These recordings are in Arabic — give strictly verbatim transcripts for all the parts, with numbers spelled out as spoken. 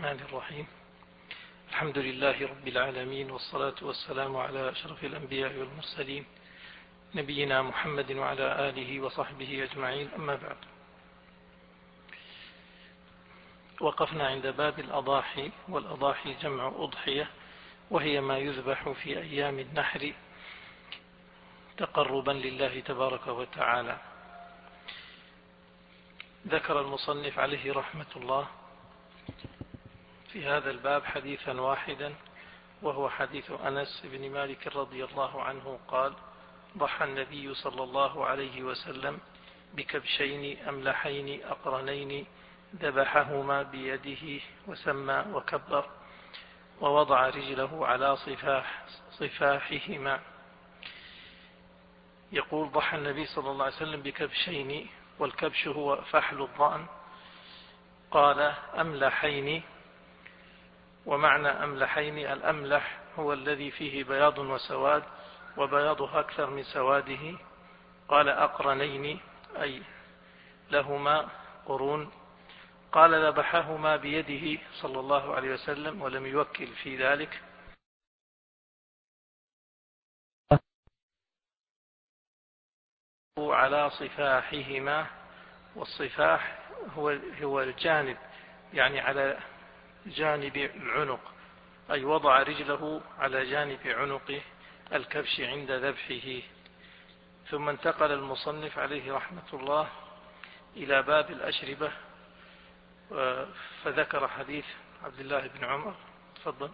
الرحمن الرحيم. الحمد لله رب العالمين، والصلاة والسلام على أشرف الأنبياء والمرسلين نبينا محمد وعلى آله وصحبه أجمعين، أما بعد. وقفنا عند باب الأضاحي، والأضاحي جمع أضحية، وهي ما يذبح في أيام النحر تقربا لله تبارك وتعالى. ذكر المصنف عليه رحمة الله في هذا الباب حديثا واحدا، وهو حديث أنس بن مالك رضي الله عنه قال: ضحى النبي صلى الله عليه وسلم بكبشين أملحين أقرنين ذبحهما بيده وسمى وكبر، ووضع رجله على صفاح صفاحهما. يقول: ضحى النبي صلى الله عليه وسلم بكبشين، والكبش هو فحل الضأن. قال: أملحين، ومعنى أملحين الأملح هو الذي فيه بياض وسواد، وبياضه أكثر من سواده. قال: أقرنين أي لهما قرون. قال: ذبحهما بيده صلى الله عليه وسلم، ولم يوكل في ذلك. على صفاحهما، والصفاح هو هو الجانب، يعني على جانب العنق، أي وضع رجله على جانب عنق الكبش عند ذبحه. ثم انتقل المصنف عليه رحمة الله إلى باب الأشربة، فذكر حديث عبد الله بن عمر. تفضل.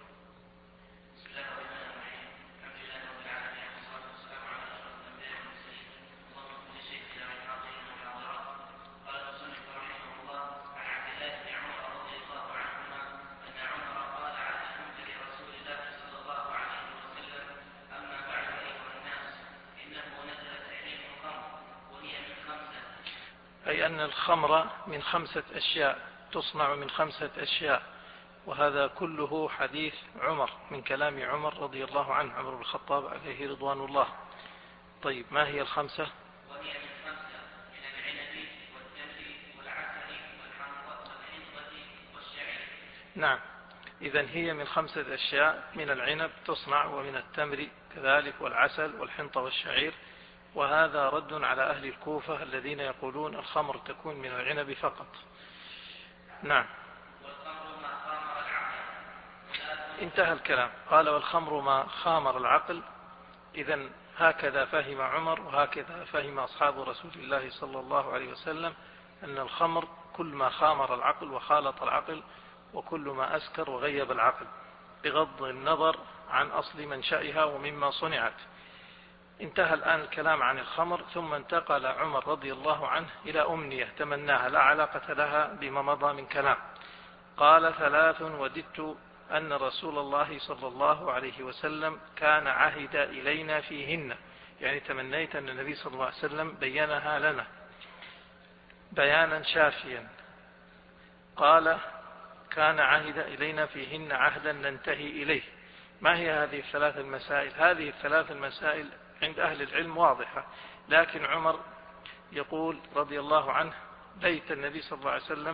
أي أن الخمر من خمسة أشياء، تصنع من خمسة أشياء، وهذا كله حديث عمر، من كلام عمر رضي الله عنه، عمر بن الخطاب عليه رضوان الله. طيب، ما هي الخمسة؟ وهي من خمسة: من العنب والتمر والعسل والحنطة والشعير. نعم، إذن هي من خمسة أشياء: من العنب تصنع، ومن التمر كذلك، والعسل والحنطة والشعير. وهذا رد على أهل الكوفة الذين يقولون الخمر تكون من العنب فقط. نعم. والخمر ما خامر العقل. انتهى الكلام. قال: والخمر ما خامر العقل. إذن هكذا فهم عمر، وهكذا فهم أصحاب رسول الله صلى الله عليه وسلم، أن الخمر كل ما خامر العقل وخالط العقل، وكل ما أسكر وغيب العقل، بغض النظر عن أصل منشأها ومما صنعت. انتهى الآن الكلام عن الخمر، ثم انتقل عمر رضي الله عنه إلى أمنية تمناها لا علاقة لها بما مضى من كلام. قال: ثلاث وددت أن رسول الله صلى الله عليه وسلم كان عهد إلينا فيهن، يعني تمنيت أن النبي صلى الله عليه وسلم بينها لنا بيانا شافيا. قال: كان عهد إلينا فيهن عهدا ننتهي إليه. ما هي هذه الثلاث المسائل؟ هذه الثلاث المسائل عند أهل العلم واضحة، لكن عمر يقول رضي الله عنه: ليت النبي صلى الله عليه وسلم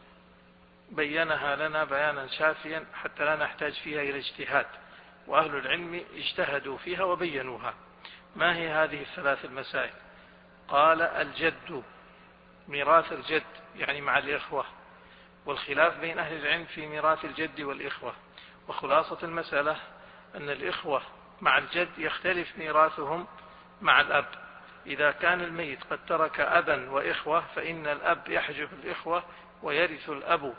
بينها لنا بيانا شافيا حتى لا نحتاج فيها إلى اجتهاد. وأهل العلم اجتهدوا فيها وبينوها. ما هي هذه الثلاث المسائل؟ قال: الجد، ميراث الجد يعني مع الإخوة، والخلاف بين أهل العلم في ميراث الجد والإخوة. وخلاصة المسألة أن الإخوة مع الجد يختلف ميراثهم مع الأب. إذا كان الميت قد ترك أبا وإخوة، فإن الأب يحجب الإخوة ويرث الأب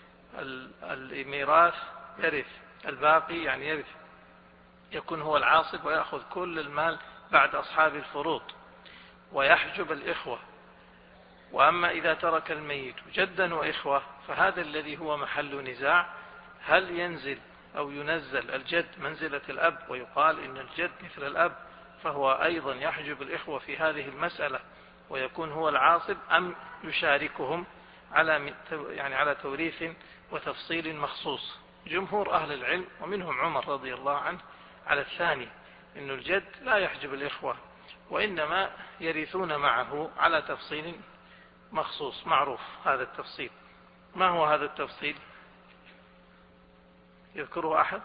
الميراث، يرث الباقي، يعني يرث، يكون هو العاصب ويأخذ كل المال بعد أصحاب الفروض، ويحجب الإخوة. وأما إذا ترك الميت جدا وإخوة، فهذا الذي هو محل نزاع: هل ينزل أو ينزل الجد منزلة الأب، ويقال إن الجد مثل الأب، فهو أيضا يحجب الإخوة في هذه المسألة ويكون هو العاصب، أم يشاركهم على يعني على توريث وتفصيل مخصوص؟ جمهور أهل العلم ومنهم عمر رضي الله عنه على الثاني، إن الجد لا يحجب الإخوة، وإنما يرثون معه على تفصيل مخصوص معروف. هذا التفصيل ما هو هذا التفصيل؟ يذكره أحد؟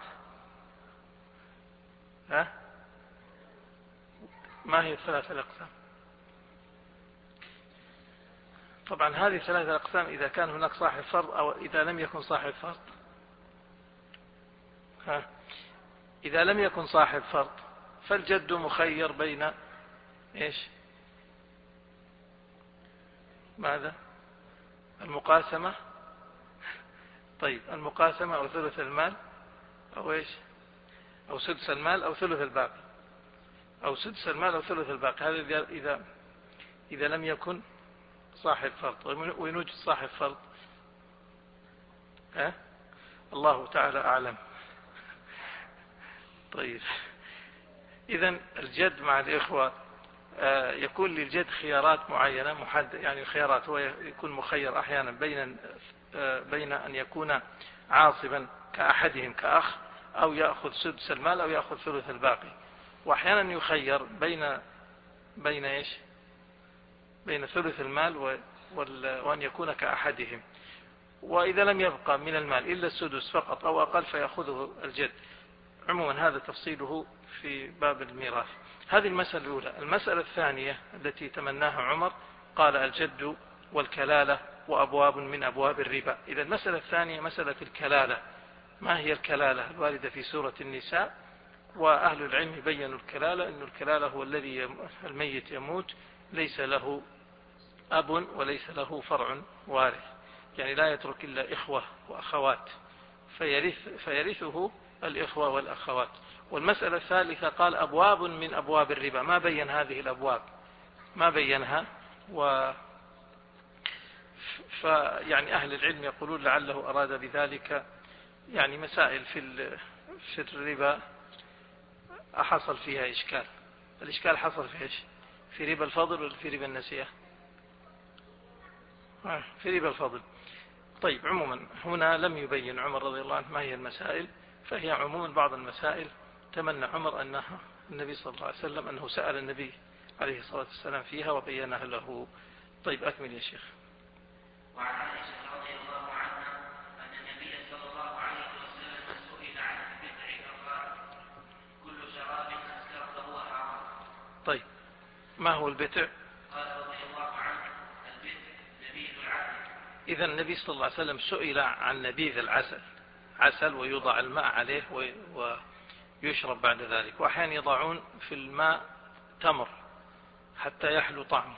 ها؟ ما هي الثلاثة الأقسام؟ طبعا هذه ثلاثة الأقسام إذا كان هناك صاحب فرض أو إذا لم يكن صاحب فرض. ها؟ إذا لم يكن صاحب فرض فالجد مخير بين إيش؟ ماذا؟ المقاسمة. طيب المقاسمة أو ثلث المال أو إيش؟ أو سدس المال أو ثلث الباقي، أو سدس المال أو ثلث الباقي. هذا إذا إذا لم يكن صاحب فرض. وين وجد صاحب فرض؟ ها؟ الله تعالى أعلم. طيب إذن الجد مع الإخوة يكون للجد خيارات معينة محددة، يعني الخيارات هو يكون مخير أحيانا بين بين أن يكون عاصبا كأحدهم كأخ، أو يأخذ سدس المال أو يأخذ ثلث الباقي، وأحيانا يخير بين بين إيش؟ بين ثلث المال وأن يكون كأحدهم. وإذا لم يبقى من المال إلا السدس فقط أو أقل فيأخذه الجد. عموما هذا تفصيله في باب الميراث. هذه المسألة الأولى. المسألة الثانية التي تمناها عمر قال الجد والكلالة وأبواب من أبواب الربا. إذا المسألة الثانية مسألة الكلالة. ما هي الكلالة الواردة في سورة النساء؟ وأهل العلم بيّنوا الكلالة أن الكلالة هو الذي الميت يموت ليس له أب وليس له فرع وارث، يعني لا يترك إلا إخوة وأخوات فيرث فيرثه الإخوة والأخوات. والمسألة الثالثة قال أبواب من أبواب الربا. ما بين هذه الأبواب، ما بينها. و فيعني أهل العلم يقولون لعله أراد بذلك يعني مسائل في في الربا أحصل فيها إشكال. الإشكال حصل في إيش؟ في ربا الفضل ولا في ربا النسيئة؟ في ربا الفضل. طيب عموما هنا لم يبين عمر رضي الله عنه ما هي المسائل، فهي عموما بعض المسائل تمنى عمر أنها النبي صلى الله عليه وسلم أنه سأل النبي عليه الصلاة والسلام فيها وبينها له. طيب أكمل يا شيخ. وعن عائشة رضي الله عنها أن النبي صلى الله عليه وسلم سئل عن البدع فقال كل شراب أسكر فهو حرام. طيب ما هو البتع؟ قال رضي الله عنه البتع نبيذ العسل. إذا النبي صلى الله عليه وسلم سئل عن نبيذ العسل، عسل ويوضع الماء عليه ويشرب بعد ذلك، وأحيانا يضعون في الماء تمر حتى يحلو طعمه،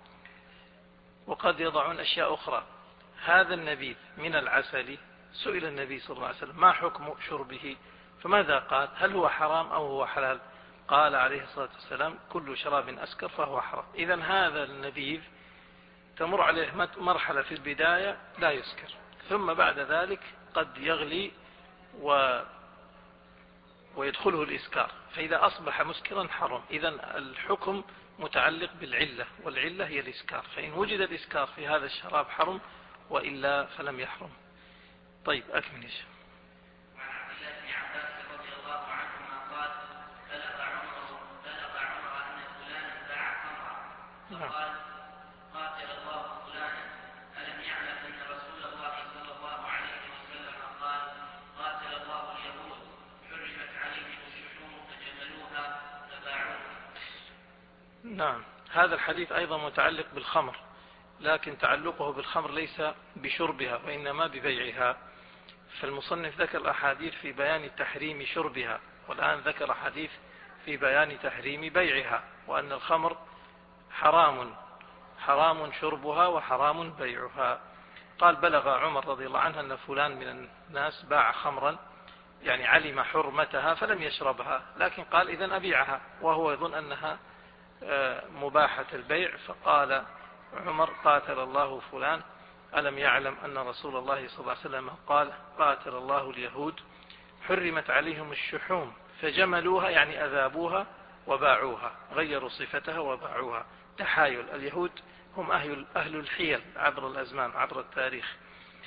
وقد يضعون أشياء أخرى. هذا النبيذ من العسل سئل النبي صلى الله عليه وسلم ما حكم شربه، فماذا قال؟ هل هو حرام أو هو حلال؟ قال عليه الصلاة والسلام كل شراب أسكر فهو حرام. إذن هذا النبيذ تمر عليه مرحلة في البداية لا يسكر، ثم بعد ذلك قد يغلي و ويدخله الإسكار، فإذا أصبح مسكرا حرم. إذن الحكم متعلق بالعلة، والعلة هي الإسكار، فإن وجد الإسكار في هذا الشراب حرم، وإلا فلم يحرم. طيب أكمل يا شيخ. وعن عبد الله بن عباس رضي الله عنهما قال بلغ عمر بلغ عمر أن فلانا باع خمرا فقال قاتل الله فلانا ألم يعلم أن رسول الله صلى الله عليه وسلم قال قاتل الله اليهود حرمت عليهم الشحوم فجملوها فباعوها. نعم هذا الحديث أيضا متعلق بالخمر، لكن تعلقه بالخمر ليس بشربها وإنما ببيعها. فالمصنف ذكر أحاديث في بيان تحريم شربها، والآن ذكر حديث في بيان تحريم بيعها، وأن الخمر حرام حرام شربها وحرام بيعها. قال بلغ عمر رضي الله عنه أن فلان من الناس باع خمرا، يعني علم حرمتها فلم يشربها، لكن قال إذن أبيعها، وهو يظن أنها مباحة البيع. فقال عمر قاتل الله فلان ألم يعلم أن رسول الله صلى الله عليه وسلم قال قاتل الله اليهود حرمت عليهم الشحوم فجملوها، يعني أذابوها وباعوها، غيروا صفتها وباعوها. تحايل. اليهود هم أهل, أهل الحيل عبر الأزمان عبر التاريخ،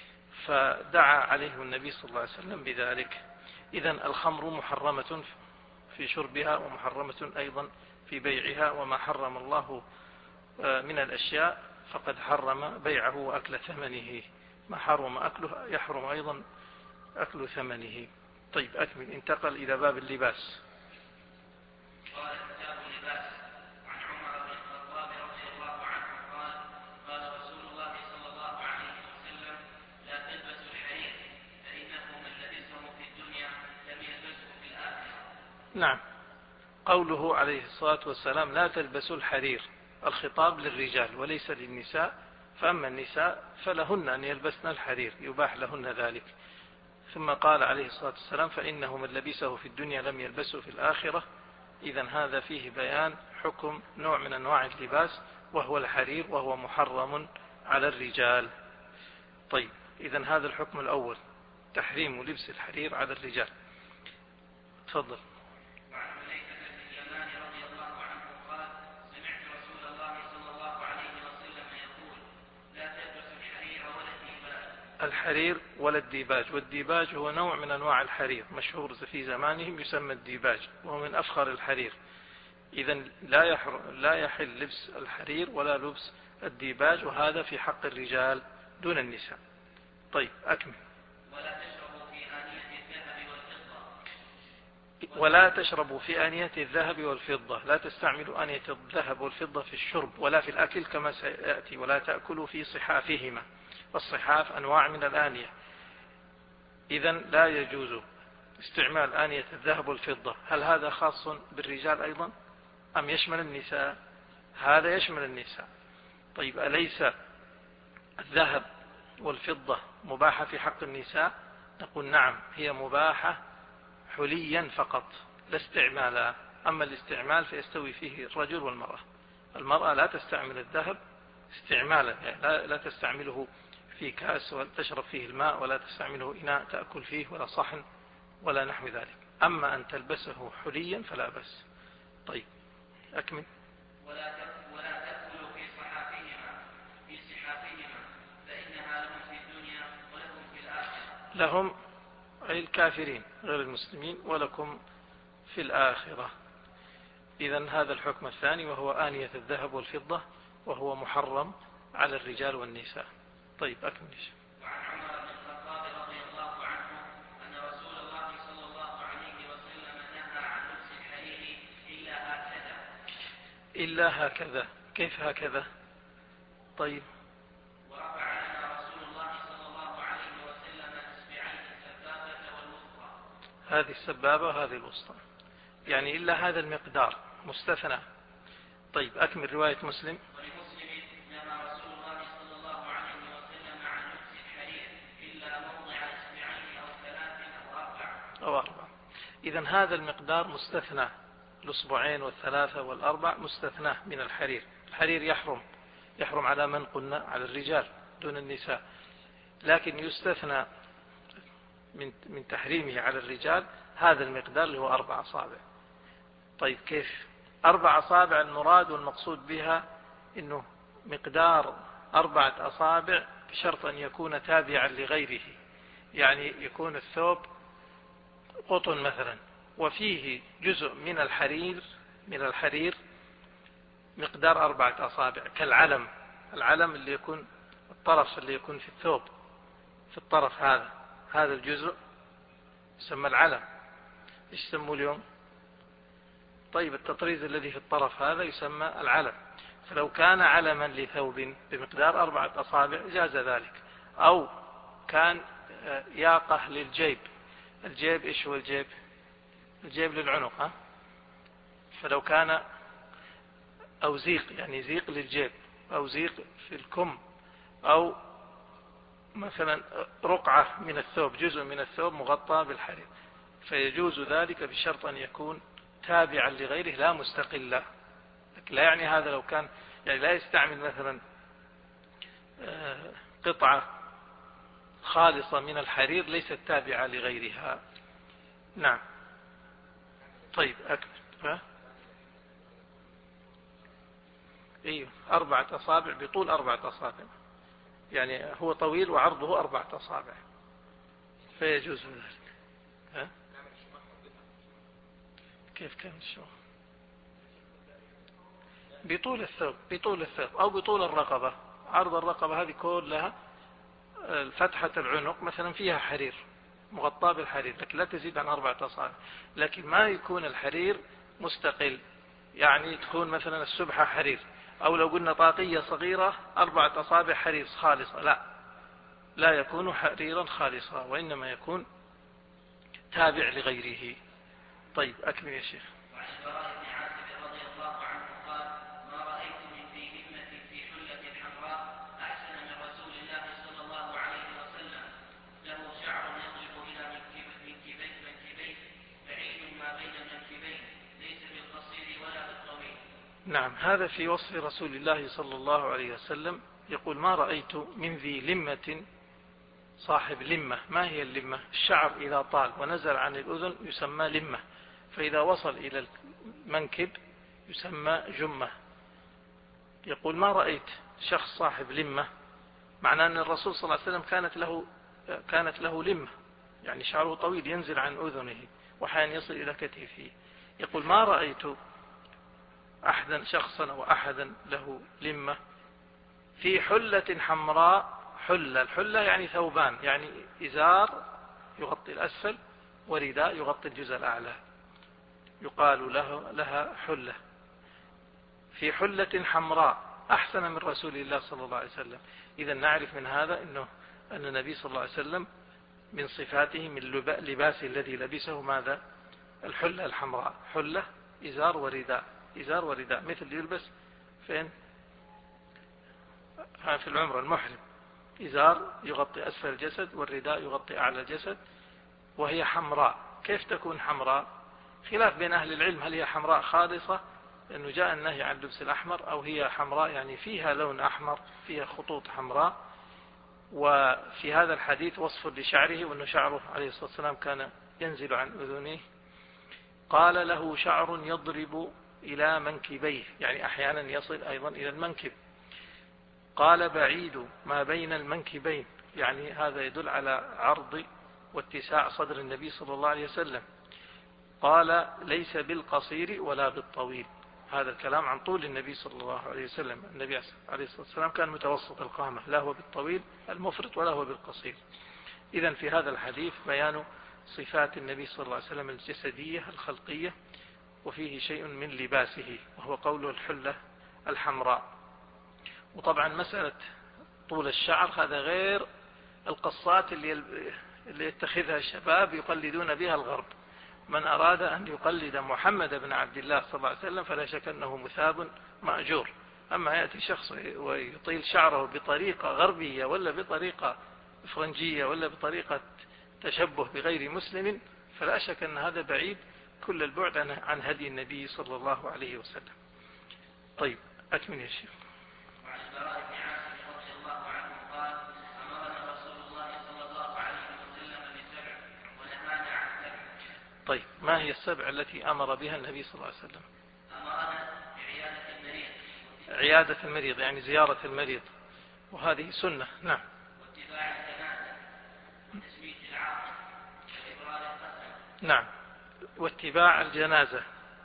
فدعا عليهم النبي صلى الله عليه وسلم بذلك. إذن الخمر محرمة في شربها ومحرمة أيضا في بيعها، وما حرم الله من الأشياء فقد حرم بيعه وأكل ثمنه، ما حرم أكله يحرم أيضا أكل ثمنه. طيب أكمل. انتقل إلى باب اللباس. قال كتاب اللباس. عن عمر بن الخطاب رضي الله عنه قال قال رسول الله صلى الله عليه وسلم لا تلبسوا الحرير فإنه من لبسه في الدنيا لم يلبسه في الآخرة. نعم، قوله عليه الصلاة والسلام لا تلبسوا الحرير، الخطاب للرجال وليس للنساء، فأما النساء فلهن أن يلبسن الحرير، يباح لهن ذلك. ثم قال عليه الصلاة والسلام فإنه من لبسه في الدنيا لم يلبسه في الآخرة. إذن هذا فيه بيان حكم نوع من أنواع اللباس وهو الحرير، وهو محرم على الرجال. طيب، إذن هذا الحكم الأول، تحريم لبس الحرير على الرجال. تفضل. الحرير ولا الديباج. والديباج هو نوع من أنواع الحرير مشهور في زمانهم يسمى الديباج، وهو من أفخر الحرير. إذن لا, لا يحل لبس الحرير ولا لبس الديباج، وهذا في حق الرجال دون النساء. طيب أكمل. ولا تشربوا في آنية الذهب والفضة. ولا تشربوا في آنية الذهب والفضة، لا تستعملوا آنية الذهب والفضة في الشرب ولا في الأكل كما سيأتي. ولا تأكلوا في صحافهما، والصحاف أنواع من الآنية. إذن لا يجوز استعمال آنية الذهب والفضة. هل هذا خاص بالرجال أيضا أم يشمل النساء؟ هذا يشمل النساء. طيب، أليس الذهب والفضة مباحة في حق النساء؟ نقول نعم، هي مباحة حليا فقط لا استعمالا. أما الاستعمال فيستوي فيه الرجل والمرأة. المرأة لا تستعمل الذهب استعمالا، يعني لا, لا تستعمله في كاس وتشرب فيه الماء، ولا تستعمله إناء تأكل فيه، ولا صحن ولا نحو ذلك. أما أن تلبسه حليا فلا بأس. طيب أكمل. ولا ولا تأكلوا في صحافهما في صحافهما فإنها لهم في الدنيا ولكم في الآخرة. لهم أي الكافرين غير المسلمين، ولكم في الآخرة. إذن هذا الحكم الثاني، وهو آنية الذهب والفضة، وهو محرم على الرجال والنساء. طيب أكمل. وعن عمر بن الخطاب رضي الله عنه أن رسول الله صلى الله عليه وسلم نهى عن لبس الحرير إلا هكذا. إلا هكذا، كيف هكذا؟ طيب. ورفع لنا رسول الله صلى الله عليه وسلم إصبعيه السبابة والوسطى. هذه السبابة وهذه الوسطى، يعني إلا هذا المقدار مستثنى. طيب أكمل. رواية مسلم. أو أربع. إذن هذا المقدار مستثنى، الأصبعين والثلاثة والأربع مستثنى من الحرير. الحرير يحرم يحرم على من قلنا على الرجال دون النساء، لكن يستثنى من من تحريمه على الرجال هذا المقدار اللي هو أربع أصابع. طيب كيف أربع أصابع؟ المراد والمقصود بها إنه مقدار أربعة أصابع بشرط أن يكون تابعا لغيره، يعني يكون الثوب قطن مثلا وفيه جزء من الحرير من الحرير مقدار أربعة أصابع، كالعلم. العلم اللي يكون الطرف اللي يكون في الثوب، في الطرف هذا هذا الجزء يسمى العلم. ايش يسموه اليوم؟ طيب التطريز الذي في الطرف هذا يسمى العلم. فلو كان علما لثوب بمقدار أربعة أصابع جاز ذلك. أو كان ياقة للجيب. الجيب إيش هو الجيب؟ الجيب للعنق، ها؟ فلو كان أو زيق، يعني زيق للجيب، أو زيق في الكم، أو مثلا رقعة من الثوب، جزء من الثوب مغطى بالحرير، فيجوز ذلك بشرط أن يكون تابعا لغيره لا مستقلا. لا يعني هذا لو كان يعني لا يستعمل مثلا قطعة خالصة من الحرير ليست تابعة لغيرها. نعم. طيب أكمل. ها؟ ايوه أربعة أصابع بطول أربعة أصابع، يعني هو طويل وعرضه أربعة أصابع فيجوز ذلك. ها؟ كيف كان الشوخ؟ بطول الثوب بطول الثوب أو بطول الرقبة. عرض الرقبة هذه كلها فتحة العنق مثلا فيها حرير، مغطاة بالحرير، لكن لا تزيد عن أربعة أصابع. لكن ما يكون الحرير مستقل، يعني تكون مثلا السبحة حرير، أو لو قلنا طاقية صغيرة أربعة أصابع حرير خالصة، لا لا يكون حريرا خالصا، وإنما يكون تابع لغيره. طيب أكمل يا شيخ. وعن البراء بن عازب رضي الله عنه قال: ما رأيت من ذي همة في حلة حمراء أحسن من رسول الله صلى الله عليه وسلم، له شعر يضرب إلى منكبيه منكبيه بعيد ما بين المنكبين، ليس بالقصير ولا بالطويل. نعم، هذا في وصف رسول الله صلى الله عليه وسلم. يقول: ما رأيت من ذي لمة، صاحب لمة. ما هي اللمة؟ الشعر إذا طال ونزل عن الأذن يسمى لمة، فإذا وصل إلى المنكب يسمى جمة. يقول: ما رأيت شخص صاحب لمة، معناه أن الرسول صلى الله عليه وسلم كانت له كانت له لمة، يعني شعره طويل ينزل عن أذنه وحين يصل إلى كتفه. يقول: ما رأيت أحدا شخصا أو أحدا له لمة في حلة حمراء. حلة، الحلة يعني ثوبان، يعني إزار يغطي الأسفل ورداء يغطي الجزء الأعلى، يقال له لها حلة. في حلة حمراء أحسن من رسول الله صلى الله عليه وسلم. إذا نعرف من هذا أنه أن النبي صلى الله عليه وسلم من صفاته من لباسه الذي لبسه ماذا؟ الحلة الحمراء، حلة إزار ورداء، إزار ورداء، مثل يلبس فين؟ في العمرة المحرم، إزار يغطي أسفل الجسد والرداء يغطي أعلى الجسد، وهي حمراء. كيف تكون حمراء؟ خلاف بين أهل العلم، هل هي حمراء خالصة لأنه جاء النهي عن لبس الأحمر، أو هي حمراء يعني فيها لون أحمر، فيها خطوط حمراء. وفي هذا الحديث وصف لشعره، وأنه شعره عليه الصلاة والسلام كان ينزل عن أذنه. قال: له شعر يضرب إلى منكبيه، يعني أحيانا يصل أيضا إلى المنكب. قال: بعيد ما بين المنكبين، يعني هذا يدل على عرض واتساع صدر النبي صلى الله عليه وسلم. قال: ليس بالقصير ولا بالطويل. هذا الكلام عن طول النبي صلى الله عليه وسلم. النبي عليه الصلاة والسلام كان متوسط القامة، لا هو بالطويل المفرط ولا هو بالقصير. إذن في هذا الحديث بيان صفات النبي صلى الله عليه وسلم الجسدية الخلقية، وفيه شيء من لباسه، وهو قول الحلة الحمراء. وطبعا مسألة طول الشعر هذا غير القصات اللي اللي يتخذها الشباب يقلدون بها الغرب. من أراد أن يقلد محمد بن عبد الله صلى الله عليه وسلم فلا شك أنه مثاب مأجور. أما يأتي شخص ويطيل شعره بطريقة غربية ولا بطريقة فرنجية ولا بطريقة تشبه بغير مسلم، فلا شك أن هذا بعيد كل البعد عن هدي النبي صلى الله عليه وسلم. طيب أكمل يا شيخ. وعن البراء بن عازب رضي الله عنه قال: أمرنا رسول الله صلى الله عليه وسلم بسبع ونهانا عن سبع. طيب، ما هي السبع التي أمر بها النبي صلى الله عليه وسلم؟ أمرنا بعيادة المريض. عيادة المريض يعني زيارة المريض، وهذه سنة. نعم. واتباع الجنازة وتسمية العاقل وإبرار القسم. نعم، واتباع الجنازة.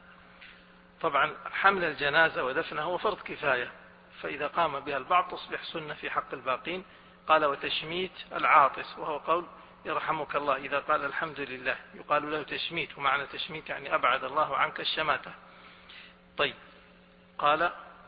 طبعا حمل الجنازة ودفنه هو فرض كفاية، فإذا قام بها البعض تصبح سنة في حق الباقين. قال: وتشميت العاطس، وهو قول يرحمك الله. إذا قال الحمد لله يقال له تشميت، ومعنى تشميت يعني أبعد الله عنك الشماتة. طيب، قال: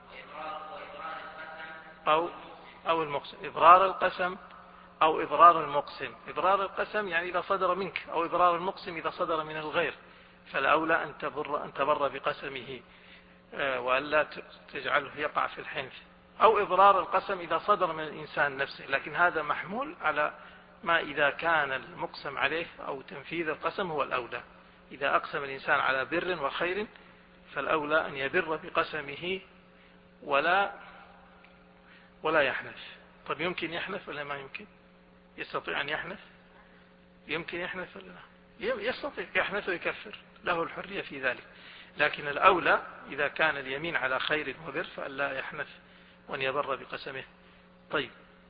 أو أو المقسم، إبرار القسم أو إبرار المقسم. إبرار القسم يعني إذا صدر منك، أو إبرار المقسم إذا صدر من الغير، فالأولى أن تبر, أن تبر بقسمه وألا تجعله يقع في الحنث. أو إبرار القسم إذا صدر من الإنسان نفسه، لكن هذا محمول على ما إذا كان المقسم عليه أو تنفيذ القسم هو الأولى. إذا أقسم الإنسان على بر وخير فالأولى أن يبر بقسمه ولا ولا يحنث. طب يمكن يحنث ولا ما يمكن؟ يستطيع أن يحنث؟ يمكن يحنث ولا لا؟ يستطيع يحنث ويكفر، له الحرية في ذلك. لكن الأولى إذا كان اليمين على خير وبر فألا يحنث وأن يبر بقسمه. طيب،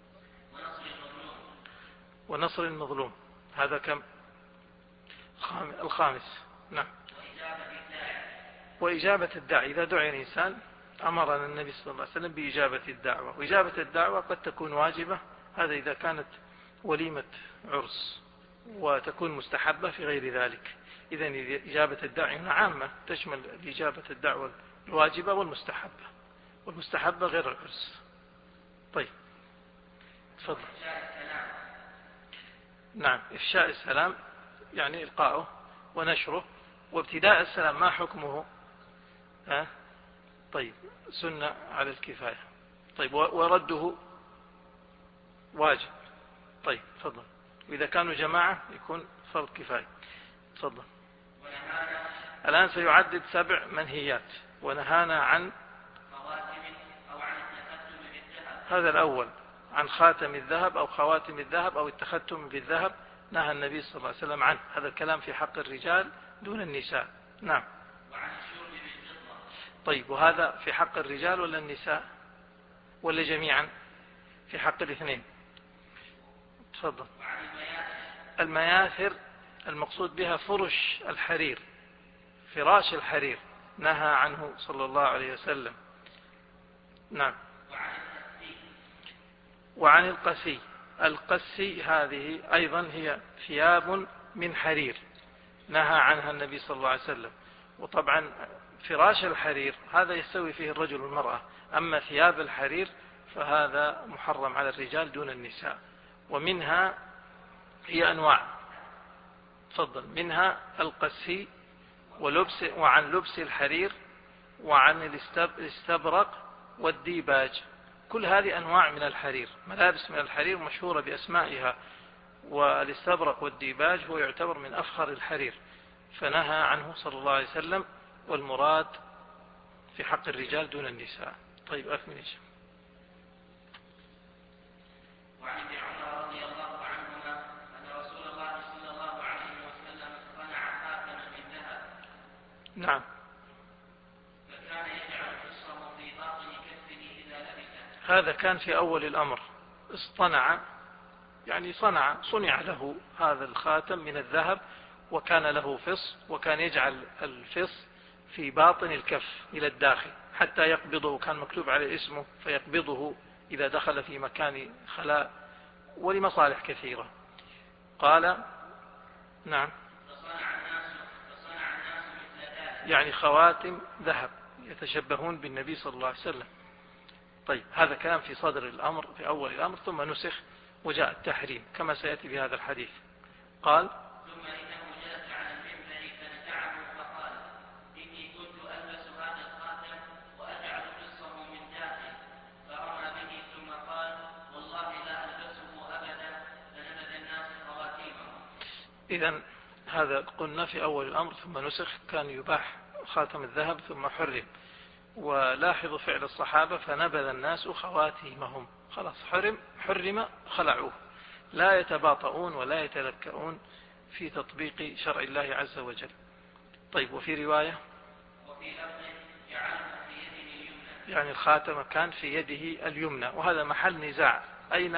ونصر المظلوم هذا كم؟ الخامس. نعم. وإجابة الداعي، إذا دعي الإنسان أمرنا النبي صلى الله عليه وسلم بإجابة الدعوة. وإجابة الدعوة قد تكون واجبة، هذا إذا كانت وليمة عرس وتكون مستحبة في غير ذلك. إذن إجابة الداعي هنا عامة تشمل إجابة الدعوة الواجبة والمستحبة، والمستحبة غير العرس. طيب تفضل. نعم، إفشاء السلام يعني إلقاؤه ونشره، وابتداء السلام ما حكمه؟ ها؟ طيب سنة على الكفاية. طيب ورده واجب. طيب تفضل. وإذا كانوا جماعة يكون فرض كفاية. تفضل. الآن سيعدد سبع منهيات. ونهانا عن هذا الأول، عن خاتم الذهب أو خواتم الذهب أو التختم بالذهب، نهى النبي صلى الله عليه وسلم عنه. هذا الكلام في حق الرجال دون النساء. نعم. طيب وهذا في حق الرجال ولا النساء ولا جميعا؟ في حق الاثنين. تفضل. المياثر المقصود بها فرش الحرير، فراش الحرير، نهى عنه صلى الله عليه وسلم. نعم. وعن القسي. القسي هذه أيضا هي ثياب من حرير، نهى عنها النبي صلى الله عليه وسلم. وطبعا فراش الحرير هذا يستوي فيه الرجل والمرأة، أما ثياب الحرير فهذا محرم على الرجال دون النساء. ومنها هي أنواع. تفضل. منها القسي ولبس، وعن لبس الحرير، وعن الاستبرق والديباج. كل هذه أنواع من الحرير، ملابس من الحرير مشهورة بأسمائها. والاستبرق والديباج هو يعتبر من أفخر الحرير، فنهى عنه صلى الله عليه وسلم، والمراد في حق الرجال دون النساء. طيب أكمل إيش. وعن ابن عمر رضي الله عنهما أن رسول الله صلى الله عليه وسلم صنع خاتما من ذهب. نعم. فكان يجعل قصه في باطن كفه إذا لبسه. هذا كان في أول الأمر. اصطنع يعني صنع صنع له هذا الخاتم من الذهب، وكان له فص، وكان يجعل الفص في باطن الكف إلى الداخل حتى يقبضه، كان مكتوب عليه اسمه فيقبضه إذا دخل في مكان خلاء، ولمصالح كثيرة. قال نعم. فصنع الناس فصنع الناس مثل ذلك، يعني خواتم ذهب يتشبهون بالنبي صلى الله عليه وسلم. طيب هذا كلام في صدر الأمر، في أول الأمر، ثم نسخ وجاء التحريم كما سيأتي بهذا الحديث. قال ثم إنه جلس على المنبر فنزعه فقال إني كنت ألبس هذا الخاتم وأجعل قصه من داخل، فرمى به ثم قال والله لا ألبسه أبدا، فنبذ الناس خواتيمهم. إذن هذا قلنا في أول الأمر، ثم نسخ، كان يباح خاتم الذهب ثم حرم. ولاحظوا فعل الصحابة، فنبذ الناس خواتيمهم، خلاص حرم حرم خلعوه، لا يتباطؤون ولا يتلكؤون في تطبيق شرع الله عز وجل. طيب وفي رواية وفي لفظ جعله في يده اليمنى، يعني الخاتم كان في يده اليمنى، وهذا محل نزاع أين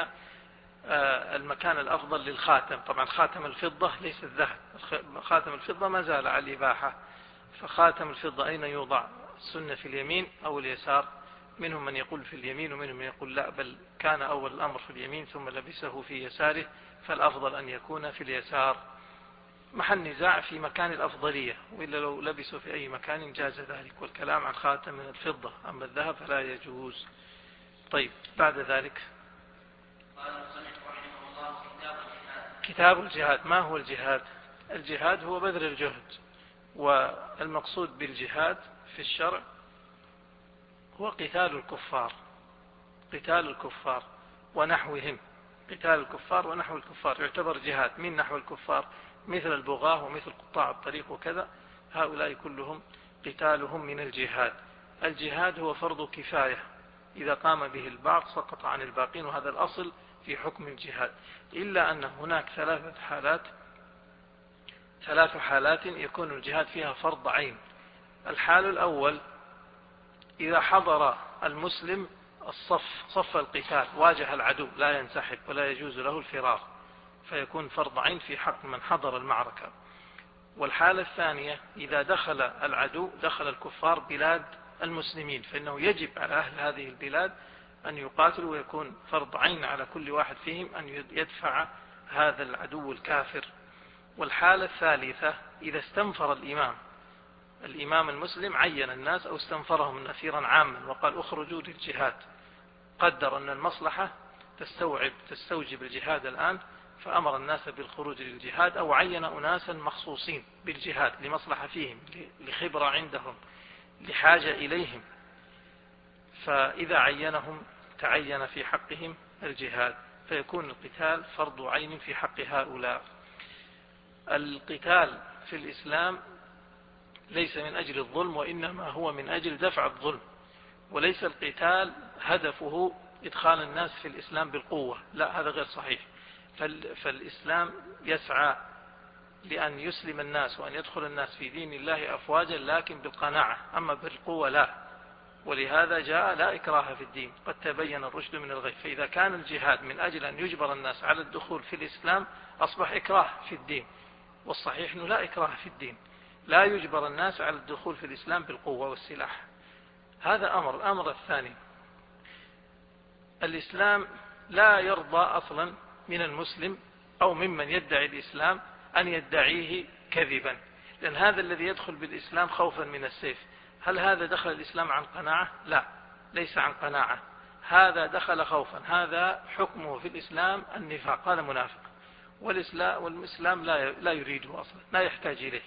آه المكان الأفضل للخاتم. طبعا خاتم الفضة ليس الذهب، خاتم الفضة ما زال على الإباحة، فخاتم الفضة أين يوضع؟ السنة في اليمين أو اليسار؟ منهم من يقول في اليمين ومنهم من يقول لا، بل كان أول الأمر في اليمين ثم لبسه في يساره، فالأفضل أن يكون في اليسار. محل نزاع في مكان الأفضلية، وإلا لو لبسوا في أي مكان جاز ذلك، والكلام عن خاتم من الفضة، أما الذهب فلا يجوز. طيب بعد ذلك قال المصنف رحمه الله كتاب الجهاد. كتاب الجهاد. ما هو الجهاد؟ الجهاد هو بذل الجهد، والمقصود بالجهاد في الشرع هو قتال الكفار، قتال الكفار ونحوهم، قتال الكفار ونحو الكفار يعتبر جهاد. من نحو الكفار مثل البغاة ومثل قطاع الطريق وكذا، هؤلاء كلهم قتالهم من الجهاد. الجهاد هو فرض كفاية، إذا قام به البعض سقط عن الباقين، وهذا الأصل في حكم الجهاد. إلا أن هناك ثلاثة حالات ثلاث حالات يكون الجهاد فيها فرض عين. الحال الأول إذا حضر المسلم الصف صف القتال، واجه العدو، لا ينسحب ولا يجوز له الفرار، فيكون فرض عين في حق من حضر المعركة. والحالة الثانية إذا دخل العدو، دخل الكفار بلاد المسلمين، فإنه يجب على أهل هذه البلاد أن يقاتلوا، ويكون فرض عين على كل واحد فيهم أن يدفع هذا العدو الكافر والحالة الثالثة إذا استنفر الإمام الإمام المسلم عين الناس أو استنفرهم نفيرا عاما وقال اخرجوا للجهاد، قدر أن المصلحة تستوعب تستوجب الجهاد الآن فأمر الناس بالخروج للجهاد، أو عين أناسا مخصوصين بالجهاد لمصلحة فيهم، لخبرة عندهم، لحاجة إليهم، فإذا عينهم تعين في حقهم الجهاد، فيكون القتال فرض عين في حق هؤلاء. القتال في الإسلام ليس من أجل الظلم، وإنما هو من أجل دفع الظلم، وليس القتال هدفه إدخال الناس في الإسلام بالقوة، لا، هذا غير صحيح. فالإسلام يسعى لأن يسلم الناس وأن يدخل الناس في دين الله أفواجا، لكن بالقناعة، أما بالقوة لا. ولهذا جاء لا إكراه في الدين، قد تبين الرشد من الغي. فإذا كان الجهاد من أجل أن يجبر الناس على الدخول في الإسلام أصبح إكراه في الدين، والصحيح أنه لا إكراه في الدين، لا يجبر الناس على الدخول في الإسلام بالقوة والسلاح. هذا أمر. الأمر الثاني، الإسلام لا يرضى أصلا من المسلم أو ممن يدعي الإسلام أن يدعيه كذبا، لأن هذا الذي يدخل بالإسلام خوفا من السيف، هل هذا دخل الإسلام عن قناعة؟ لا، ليس عن قناعة، هذا دخل خوفا، هذا حكمه في الإسلام النفاق، هذا منافق، والإسلام, والإسلام لا, لا يريده أصلا، لا يحتاج إليه.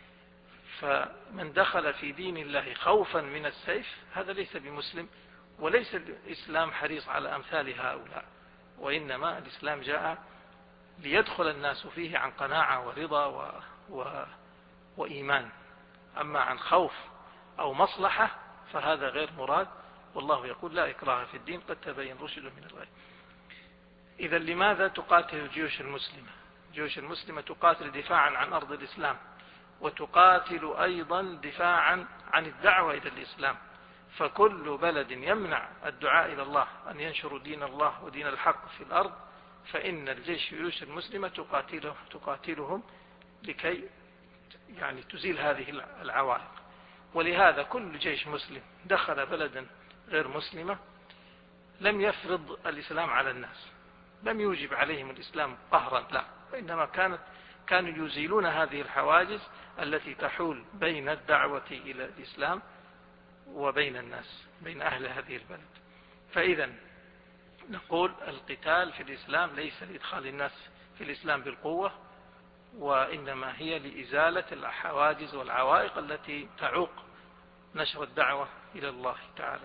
فمن دخل في دين الله خوفا من السيف هذا ليس بمسلم، وليس الإسلام حريص على أمثال هؤلاء، وإنما الإسلام جاء ليدخل الناس فيه عن قناعة ورضا و... و... وإيمان. أما عن خوف أو مصلحة فهذا غير مراد، والله يقول لا إكراه في الدين قد تبين رشد من الغي. إذا لماذا تقاتل الجيوش المسلمة؟ الجيوش المسلمة تقاتل دفاعا عن أرض الإسلام، وتقاتل أيضا دفاعا عن الدعوة إلى الإسلام، فكل بلد يمنع الدعاء إلى الله أن ينشروا دين الله ودين الحق في الأرض فإن الجيش الجيوش المسلمة تقاتله تقاتلهم لكي يعني تزيل هذه العوائق. ولهذا كل جيش مسلم دخل بلدا غير مسلمة لم يفرض الإسلام على الناس، لم يوجب عليهم الإسلام قهرا، لا، وإنما كانت كانوا يزيلون هذه الحواجز التي تحول بين الدعوة إلى الإسلام وبين الناس، بين أهل هذه البلد. فإذا نقول القتال في الإسلام ليس لإدخال الناس في الإسلام بالقوة، وإنما هي لإزالة الحواجز والعوائق التي تعوق نشر الدعوة إلى الله تعالى.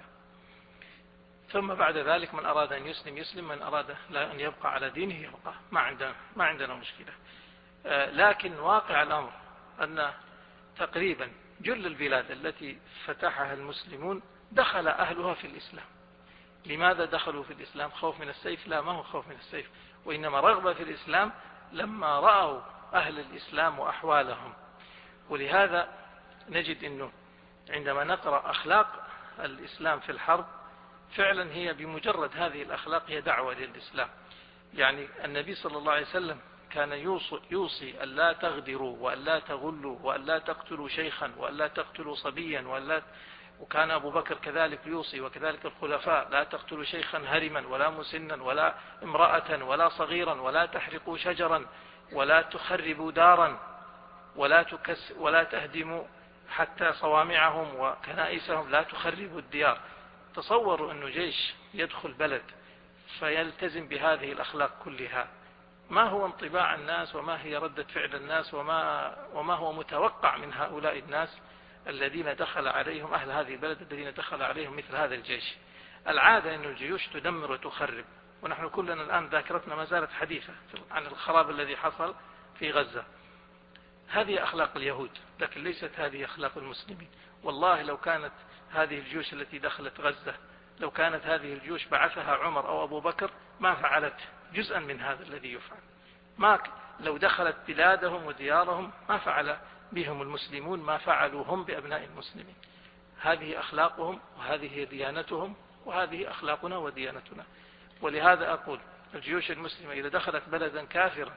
ثم بعد ذلك من أراد أن يسلم يسلم، من أراد أن يبقى على دينه يبقى، ما عندنا ما عندنا مشكلة. لكن واقع الأمر أن تقريبا جل البلاد التي فتحها المسلمون دخل أهلها في الإسلام. لماذا دخلوا في الإسلام؟ خوف من السيف؟ لا، ما هو خوف من السيف، وإنما رغبة في الإسلام لما رأوا أهل الإسلام وأحوالهم. ولهذا نجد أنه عندما نقرأ أخلاق الإسلام في الحرب فعلا هي بمجرد هذه الأخلاق هي دعوة للإسلام. يعني النبي صلى الله عليه وسلم كان يوصي, يوصي أن لا تغدروا وأن لا تغلوا وأن لا تقتلوا شيخا وأن لا تقتلوا صبيا وأن لا، وكان أبو بكر كذلك يوصي، وكذلك الخلفاء، لا تقتلوا شيخا هرما ولا مسنا ولا امرأة ولا صغيرا ولا تحرقوا شجرا ولا تخربوا دارا ولا تكس ولا تهدموا حتى صوامعهم وكنائسهم، لا تخربوا الديار. تصوروا أنه جيش يدخل بلد فيلتزم بهذه الأخلاق كلها، ما هو انطباع الناس وما هي ردة فعل الناس وما, وما هو متوقع من هؤلاء الناس الذين دخل عليهم أهل هذه البلد الذين دخل عليهم مثل هذا الجيش. العادة أن الجيوش تدمر وتخرب، ونحن كلنا الآن ذاكرتنا ما زالت حديثة عن الخراب الذي حصل في غزة. هذه أخلاق اليهود، لكن ليست هذه أخلاق المسلمين. والله لو كانت هذه الجيوش التي دخلت غزة، لو كانت هذه الجيوش بعثها عمر أو أبو بكر ما فعلت جزءا من هذا الذي يفعل. ما لو دخلت بلادهم وديارهم ما فعل بهم المسلمون ما فعلوا هم بأبناء المسلمين. هذه أخلاقهم وهذه ديانتهم وهذه أخلاقنا وديانتنا. ولهذا أقول الجيوش المسلمة إذا دخلت بلدا كافرا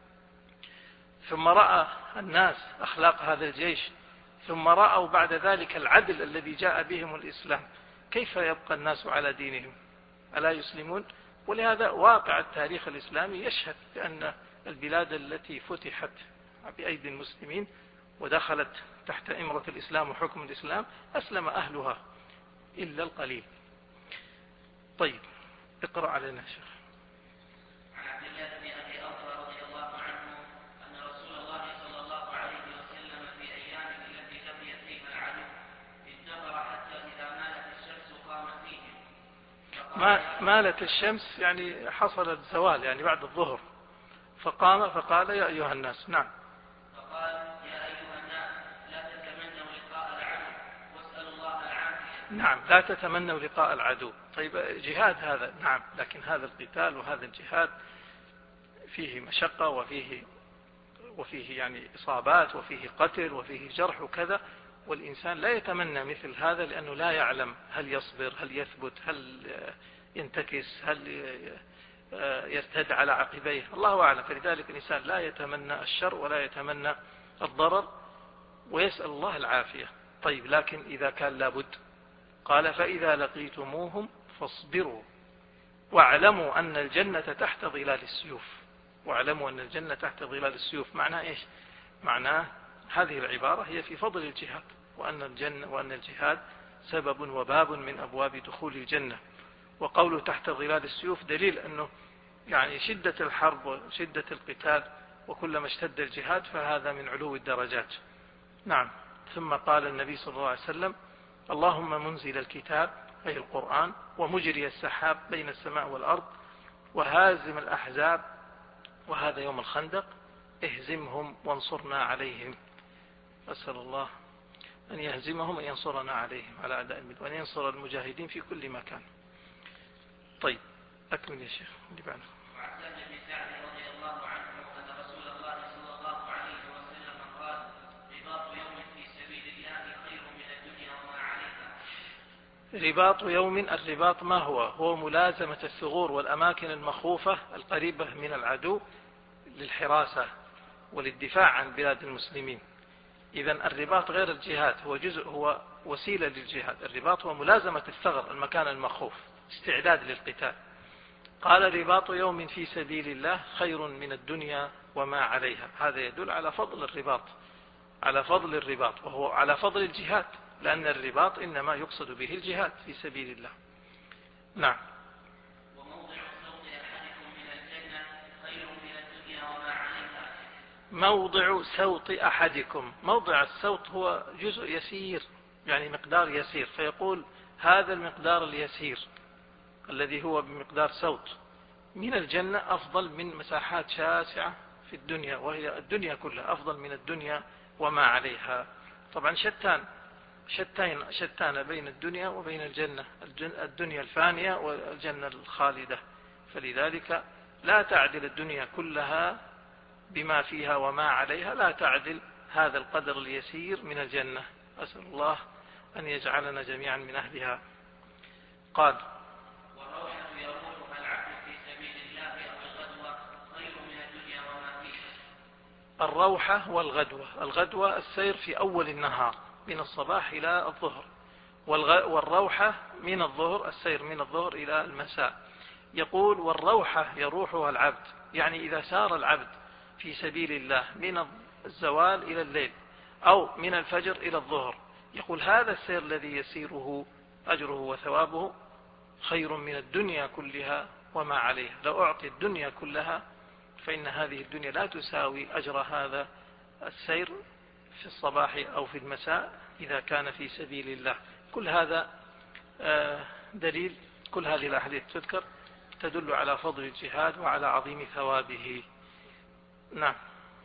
ثم رأى الناس أخلاق هذا الجيش ثم رأوا بعد ذلك العدل الذي جاء بهم الإسلام، كيف يبقى الناس على دينهم؟ ألا يسلمون؟ ولهذا واقع التاريخ الإسلامي يشهد بأن البلاد التي فتحت بأيدي المسلمين ودخلت تحت إمرة الإسلام وحكم الإسلام، أسلم أهلها إلا القليل. طيب اقرأ علينا شيخ. عن عبد الله بن أبي أوفى رضي الله عنه أن رسول الله صلى الله عليه وسلم في أيامه التي لقي فيها العدو انتظر حتى إذا مالت الشمس قام فيهم. ما مالت الشمس يعني حصل الزوال، يعني بعد الظهر، فقام فقال يا أيها الناس. نعم. فقال يا أيها الناس لا تتمنوا لقاء العدو واسألوا الله العافية. نعم، لا تتمنوا لقاء العدو. طيب جهاد هذا، نعم، لكن هذا القتال وهذا الجهاد فيه مشقة وفيه وفيه يعني إصابات وفيه قتل وفيه جرح وكذا، والإنسان لا يتمنى مثل هذا لأنه لا يعلم هل يصبر، هل يثبت، هل ينتكس، هل يستهد على عقبيه، الله أعلم. فلذلك الإنسان لا يتمنى الشر ولا يتمنى الضرر ويسأل الله العافية. طيب لكن إذا كان لابد، قال فإذا لقيتموهم فاصبروا واعلموا أن الجنة تحت ظلال السيوف. واعلموا أن الجنة تحت ظلال السيوف معناه إيش؟ معناه هذه العبارة هي في فضل الجهاد، وأن الجنة وأن الجهاد سبب وباب من أبواب دخول الجنة. وقوله تحت ظلال السيوف دليل أنه يعني شدة الحرب وشدة القتال، وكلما اشتد الجهاد فهذا من علو الدرجات. نعم. ثم قال النبي صلى الله عليه وسلم اللهم منزل الكتاب أي القرآن ومجري السحاب بين السماء والأرض وهازم الأحزاب، وهذا يوم الخندق، اهزمهم وانصرنا عليهم. أسأل الله أن يهزمهم وأن ينصرنا عليهم على أعداء الملة، وأن ينصر المجاهدين في كل مكان. طيب أكمل يا شيخ اللي بعده. وعن سهل بن سعد رضي الله عنه أن رسول الله صلى الله عليه وسلم قال رباط يوم في سبيل الله خير من الدنيا وما عليها. رباط يوم، الرباط ما هو؟ هو ملازمة الثغور والأماكن المخوفة القريبة من العدو للحراسة وللدفاع عن بلاد المسلمين. إذن الرباط غير الجهاد، هو جزء، هو وسيلة للجهاد. الرباط هو ملازمة الثغر، المكان المخوف، استعداد للقتال. قال رباط يوم في سبيل الله خير من الدنيا وما عليها. هذا يدل على فضل الرباط، على فضل الرباط، وهو على فضل الجهاد، لأن الرباط إنما يقصد به الجهاد في سبيل الله. نعم. وموضع صوت أحدكم من الجنة خير من الدنيا وما عليها. موضع سوط أحدكم، موضع السوط هو جزء يسير، يعني مقدار يسير، فيقول هذا المقدار اليسير الذي هو بمقدار سوط من الجنة أفضل من مساحات شاسعة في الدنيا، وهي الدنيا كلها أفضل من الدنيا وما عليها. طبعا شتان شتان شتان بين الدنيا وبين الجنة، الدنيا الفانية والجنة الخالدة، فلذلك لا تعدل الدنيا كلها بما فيها وما عليها، لا تعدل هذا القدر اليسير من الجنة. أسأل الله أن يجعلنا جميعا من أهلها. قال والروحة يروحها العبد في سبيل الله أو الغدوة خير من الدنيا وما فيها. الروحة والغدوة، الغدوة السير في أول النهار من الصباح إلى الظهر، والروحة من الظهر، السير من الظهر إلى المساء. يقول والروحة يروحها العبد، يعني إذا سار العبد في سبيل الله من الزوال إلى الليل أو من الفجر إلى الظهر، يقول هذا السير الذي يسيره أجره وثوابه خير من الدنيا كلها وما عليها. لو أعطي الدنيا كلها فإن هذه الدنيا لا تساوي أجر هذا السير في الصباح أو في المساء إذا كان في سبيل الله. كل هذا دليل، كل هذه الأحاديث تذكر تدل على فضل الجهاد وعلى عظيم ثوابه. نعم.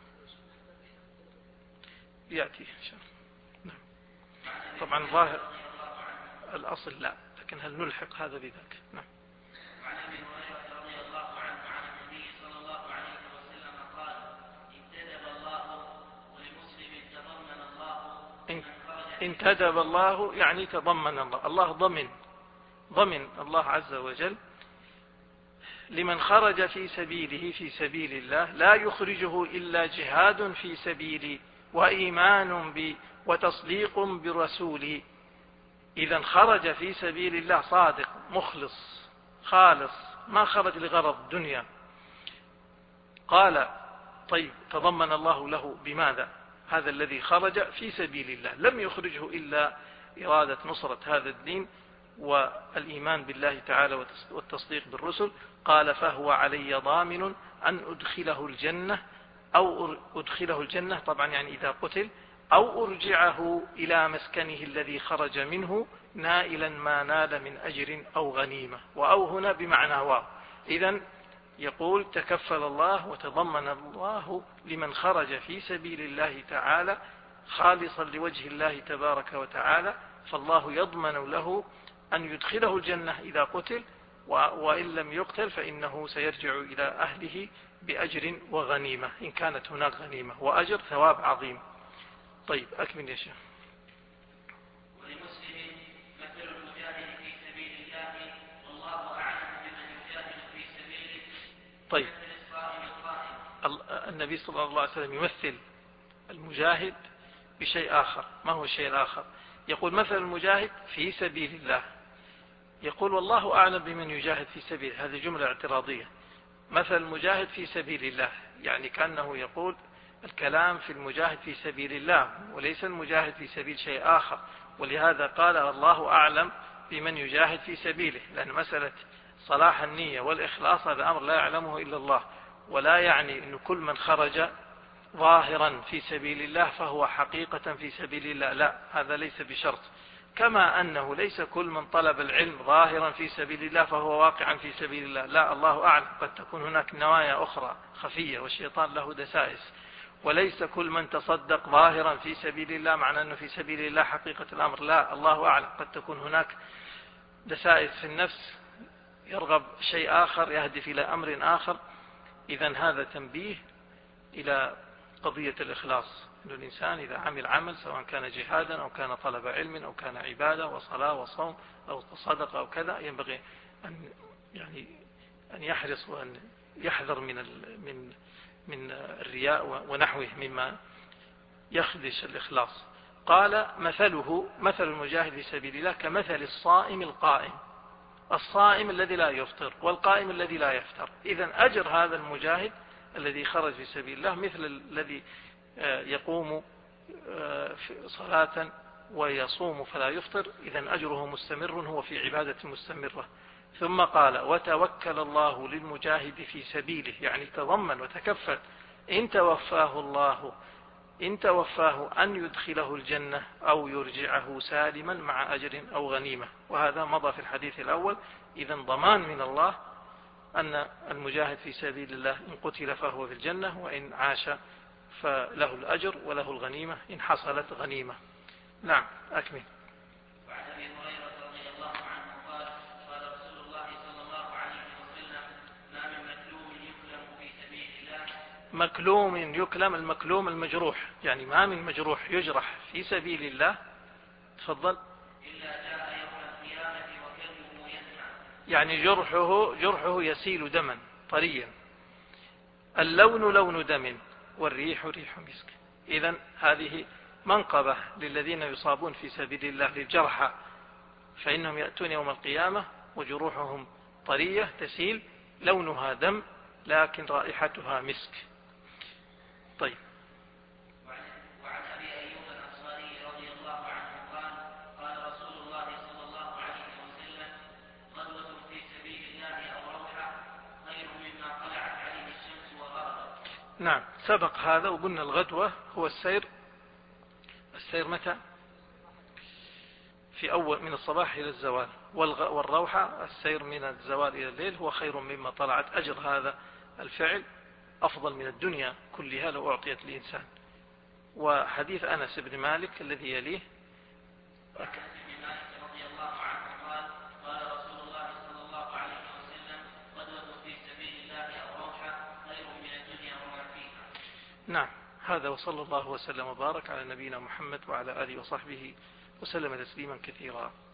يأتي إن شاء الله. نعم. طبعا ظاهر الأصل لا، لكن هل نلحق هذا بذاك؟ نعم. وعن ابي هريره رضي الله عنه عن النبي صلى الله عليه وسلم قال انتدب الله ولمسلم تضمن الله. انتدب الله يعني تضمن الله، الله ضمن ضمن الله عز وجل لمن خرج في سبيله في سبيل الله، لا يخرجه إلا جهاد في سبيلي وإيمان بي وتصديق برسولي. إذا خرج في سبيل الله صادق مخلص خالص، ما خرج لغرض الدنيا. قال طيب تضمن الله له بماذا؟ هذا الذي خرج في سبيل الله لم يخرجه إلا إرادة نصرة هذا الدين والإيمان بالله تعالى والتصديق بالرسل. قال فهو علي ضامن أن أدخله الجنة أو أدخله الجنة، طبعا يعني إذا قتل، أو أرجعه إلى مسكنه الذي خرج منه نائلا ما نال من أجر أو غنيمة. وأو هنا بمعنى واو. إذن يقول تكفل الله وتضمن الله لمن خرج في سبيل الله تعالى خالصا لوجه الله تبارك وتعالى، فالله يضمن له أن يدخله الجنة إذا قتل، وإن لم يقتل فإنه سيرجع إلى أهله بأجر وغنيمة إن كانت هناك غنيمة، وأجر ثواب عظيم. طيب أكمل يا شيخ. ولمسلم مثل المجاهد في سبيل الله والله أعلم بمن يجاهد في سبيله. طيب النبي صلى الله عليه وسلم يمثل المجاهد بشيء آخر. ما هو الشيء الآخر؟ يقول مثل المجاهد في سبيل الله، يقول والله أعلم بمن يجاهد في سبيله، هذه جملة اعتراضية. مثل المجاهد في سبيل الله يعني كأنه يقول الكلام في المجاهد في سبيل الله وليس المجاهد في سبيل شيء آخر، ولهذا قال الله أعلم بمن يجاهد في سبيله، لأن مسألة صلاح النية والإخلاص هذا أمر لا يعلمه إلا الله، ولا يعني أن كل من خرج ظاهرا في سبيل الله فهو حقيقة في سبيل الله، لا، هذا ليس بشرط. كما أنه ليس كل من طلب العلم ظاهرا في سبيل الله فهو واقعا في سبيل الله، لا، الله أعلم، قد تكون هناك نوايا أخرى خفية والشيطان له دسائس. وليس كل من تصدق ظاهرا في سبيل الله معنى أنه في سبيل الله حقيقة الأمر، لا، الله أعلم، قد تكون هناك دسائس في النفس يرغب شيء آخر يهدف إلى أمر آخر. إذن هذا تنبيه إلى قضية الإخلاص، أن الإنسان إذا عمل عمل سواء كان جهادا أو كان طلب علم أو كان عبادة وصلاة وصوم أو صدقة أو كذا، ينبغي أن يعني أن يحرص وأن يحذر من من من الرياء ونحوه مما يخدش الإخلاص. قال مثله مثل المجاهد في سبيل الله كمثل الصائم القائم، الصائم الذي لا يفطر والقائم الذي لا يفطر. إذن أجر هذا المجاهد الذي خرج في سبيل الله مثل الذي يقوم صلاة ويصوم فلا يفطر، إذن أجره مستمر، هو في عبادة مستمرة. ثم قال وتوكل الله للمجاهد في سبيله، يعني تضمن وتكفل إن توفاه الله إن توفاه أن يدخله الجنة أو يرجعه سالما مع أجر أو غنيمة، وهذا مضى في الحديث الأول. إذن ضمان من الله أن المجاهد في سبيل الله إن قتل فهو في الجنة، وإن عاش فله الأجر وله الغنيمة إن حصلت غنيمة. نعم أكمل. وعن أبي هريرة رضي الله عنه قال قال رسول الله صلى الله عليه وسلم ما من مكلوم يكلم في سبيل الله. مكلوم يكلم، المكلوم المجروح، يعني ما من مجروح يجرح في سبيل الله. تفضل. إلا جاء يوم القيامة وكلمه يسمع، يعني جرحه جرحه يسيل دما طريا، اللون لون دم والريح ريح مسك. إذن هذه منقبة للذين يصابون في سبيل الله للجرحى، فإنهم يأتون يوم القيامة وجروحهم طرية تسيل، لونها دم لكن رائحتها مسك. طيب. وعن أبي أيوب الأنصاري رضي الله عنه قال قال رسول الله صلى الله عليه وسلم غزوة في سبيل الله أو روحة خير مما طلعت عليه الشمس وغربت. نعم سبق هذا وقلنا الغدوة هو السير السير متى؟ في أول من الصباح إلى الزوال، والروحة السير من الزوال إلى الليل هو خير مما طلعت. أجر هذا الفعل أفضل من الدنيا كلها لو أعطيت الإنسان. وحديث أنس بن مالك الذي يليه رضي الله عنه قال قال رسول الله صلى الله عليه وسلم غزوة في سبيل الله أو روحة خير من الدنيا وما فيها. نعم هذا، وصلى الله وسلم وبارك على نبينا محمد وعلى آله وصحبه وسلم تسليما كثيرا.